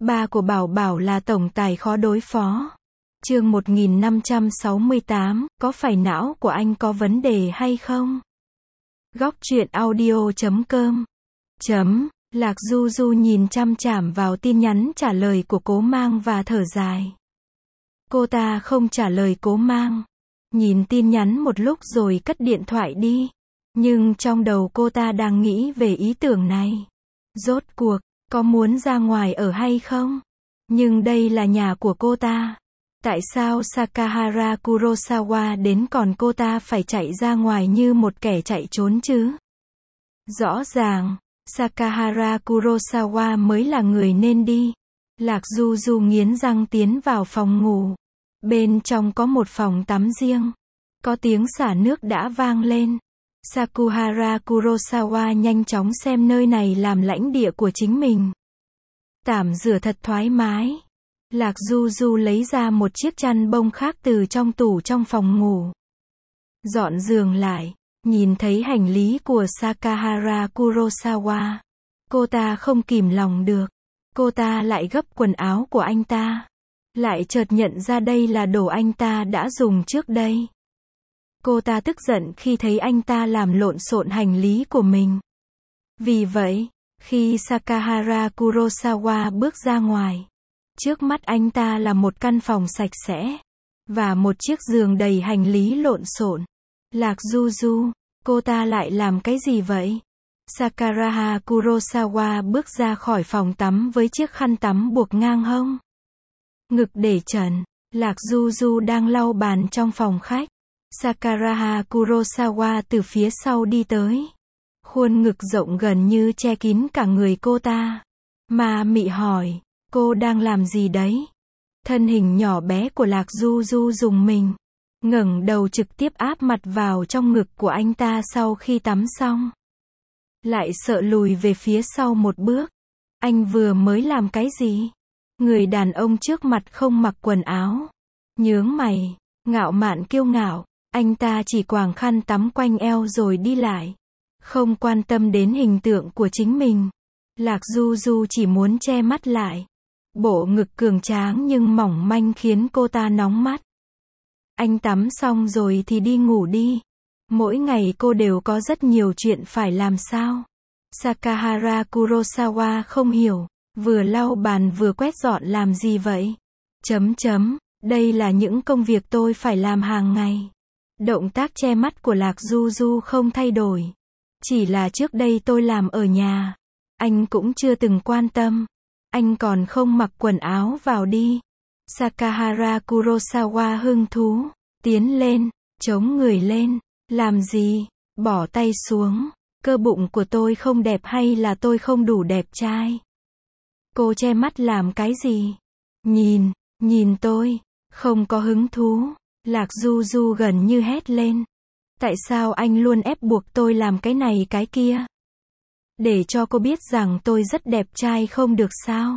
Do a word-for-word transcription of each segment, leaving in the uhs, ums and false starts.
Ba của Bảo Bảo là tổng tài khó đối phó. Chương một nghìn năm trăm sáu mươi tám, có phải não của anh có vấn đề hay không? Góc truyện audio chấm com chấm Lạc Du Du nhìn chăm chảm vào tin nhắn trả lời của Cố Mang và thở dài. Cô ta không trả lời Cố Mang. Nhìn tin nhắn một lúc rồi cất điện thoại đi. Nhưng trong đầu cô ta đang nghĩ về ý tưởng này. Rốt cuộc, có muốn ra ngoài ở hay không? Nhưng đây là nhà của cô ta. Tại sao Sakahara Kurosawa đến còn cô ta phải chạy ra ngoài như một kẻ chạy trốn chứ? Rõ ràng, Sakahara Kurosawa mới là người nên đi. Lạc Du Du nghiến răng tiến vào phòng ngủ. Bên trong có một phòng tắm riêng. Có tiếng xả nước đã vang lên. Sakahara Kurosawa nhanh chóng xem nơi này làm lãnh địa của chính mình. Tắm rửa thật thoải mái. Lạc Du Du lấy ra một chiếc chăn bông khác từ trong tủ trong phòng ngủ. Dọn giường lại, nhìn thấy hành lý của Sakahara Kurosawa. Cô ta không kìm lòng được. Cô ta lại gấp quần áo của anh ta. Lại chợt nhận ra đây là đồ anh ta đã dùng trước đây. Cô ta tức giận khi thấy anh ta làm lộn xộn hành lý của mình. Vì vậy, khi Sakahara Kurosawa bước ra ngoài, trước mắt anh ta là một căn phòng sạch sẽ, và một chiếc giường đầy hành lý lộn xộn. Lạc Du Du, cô ta lại làm cái gì vậy? Sakahara Kurosawa bước ra khỏi phòng tắm với chiếc khăn tắm buộc ngang hông. Ngực để trần, Lạc Du Du đang lau bàn trong phòng khách. Sakahara Kurosawa từ phía sau đi tới. Khuôn ngực rộng gần như che kín cả người cô ta. Ma mị hỏi, cô đang làm gì đấy? Thân hình nhỏ bé của Lạc Du Du rùng mình. Ngẩng đầu trực tiếp áp mặt vào trong ngực của anh ta sau khi tắm xong. Lại sợ lùi về phía sau một bước. Anh vừa mới làm cái gì? Người đàn ông trước mặt không mặc quần áo. Nhướng mày, ngạo mạn kiêu ngạo. Anh ta chỉ quàng khăn tắm quanh eo rồi đi lại. Không quan tâm đến hình tượng của chính mình. Lạc Du Du chỉ muốn che mắt lại. Bộ ngực cường tráng nhưng mỏng manh khiến cô ta nóng mắt. Anh tắm xong rồi thì đi ngủ đi. Mỗi ngày cô đều có rất nhiều chuyện phải làm sao? Sakahara Kurosawa không hiểu. Vừa lau bàn vừa quét dọn làm gì vậy? Chấm chấm, đây là những công việc tôi phải làm hàng ngày. Động tác che mắt của Lạc Du Du không thay đổi. Chỉ là trước đây tôi làm ở nhà. Anh cũng chưa từng quan tâm. Anh còn không mặc quần áo vào đi. Sakahara Kurosawa hứng thú. Tiến lên, chống người lên. Làm gì? Bỏ tay xuống. Cơ bụng của tôi không đẹp hay là tôi không đủ đẹp trai? Cô che mắt làm cái gì? Nhìn, nhìn tôi. Không có hứng thú. Lạc Du Du gần như hét lên. Tại sao anh luôn ép buộc tôi làm cái này cái kia? Để cho cô biết rằng tôi rất đẹp trai không được sao?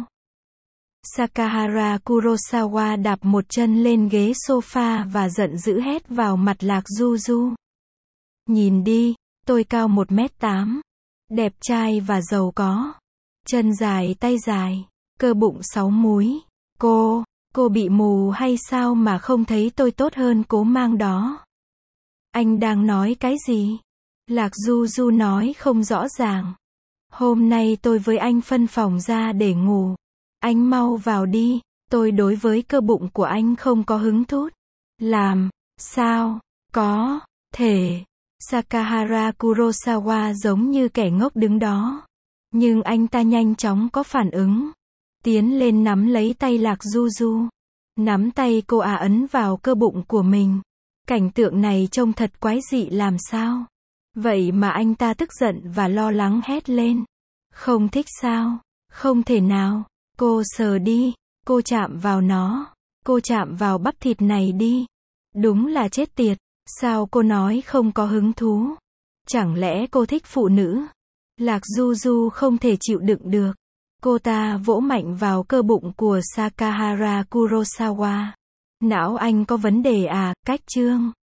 Sakahara Kurosawa đạp một chân lên ghế sofa và giận dữ hét vào mặt Lạc Du Du. Nhìn đi, tôi cao một mét tám. Đẹp trai và giàu có. Chân dài tay dài. Cơ bụng sáu múi. Cô... Cô bị mù hay sao mà không thấy tôi tốt hơn Cố Mang đó? Anh đang nói cái gì? Lạc Du Du nói không rõ ràng. Hôm nay tôi với anh phân phòng ra để ngủ. Anh mau vào đi. Tôi đối với cơ bụng của anh không có hứng thú. Làm sao? Có thể. Sakahara Kurosawa giống như kẻ ngốc đứng đó. Nhưng anh ta nhanh chóng có phản ứng. Tiến lên nắm lấy tay Lạc Du Du. Nắm tay cô ả ấn vào cơ bụng của mình. Cảnh tượng này trông thật quái dị làm sao? Vậy mà anh ta tức giận và lo lắng hét lên. Không thích sao? Không thể nào. Cô sờ đi. Cô chạm vào nó. Cô chạm vào bắp thịt này đi. Đúng là chết tiệt. Sao cô nói không có hứng thú? Chẳng lẽ cô thích phụ nữ? Lạc Du Du không thể chịu đựng được. Cô ta vỗ mạnh vào cơ bụng của Sakahara Kurosawa. Não anh có vấn đề à? Cách chương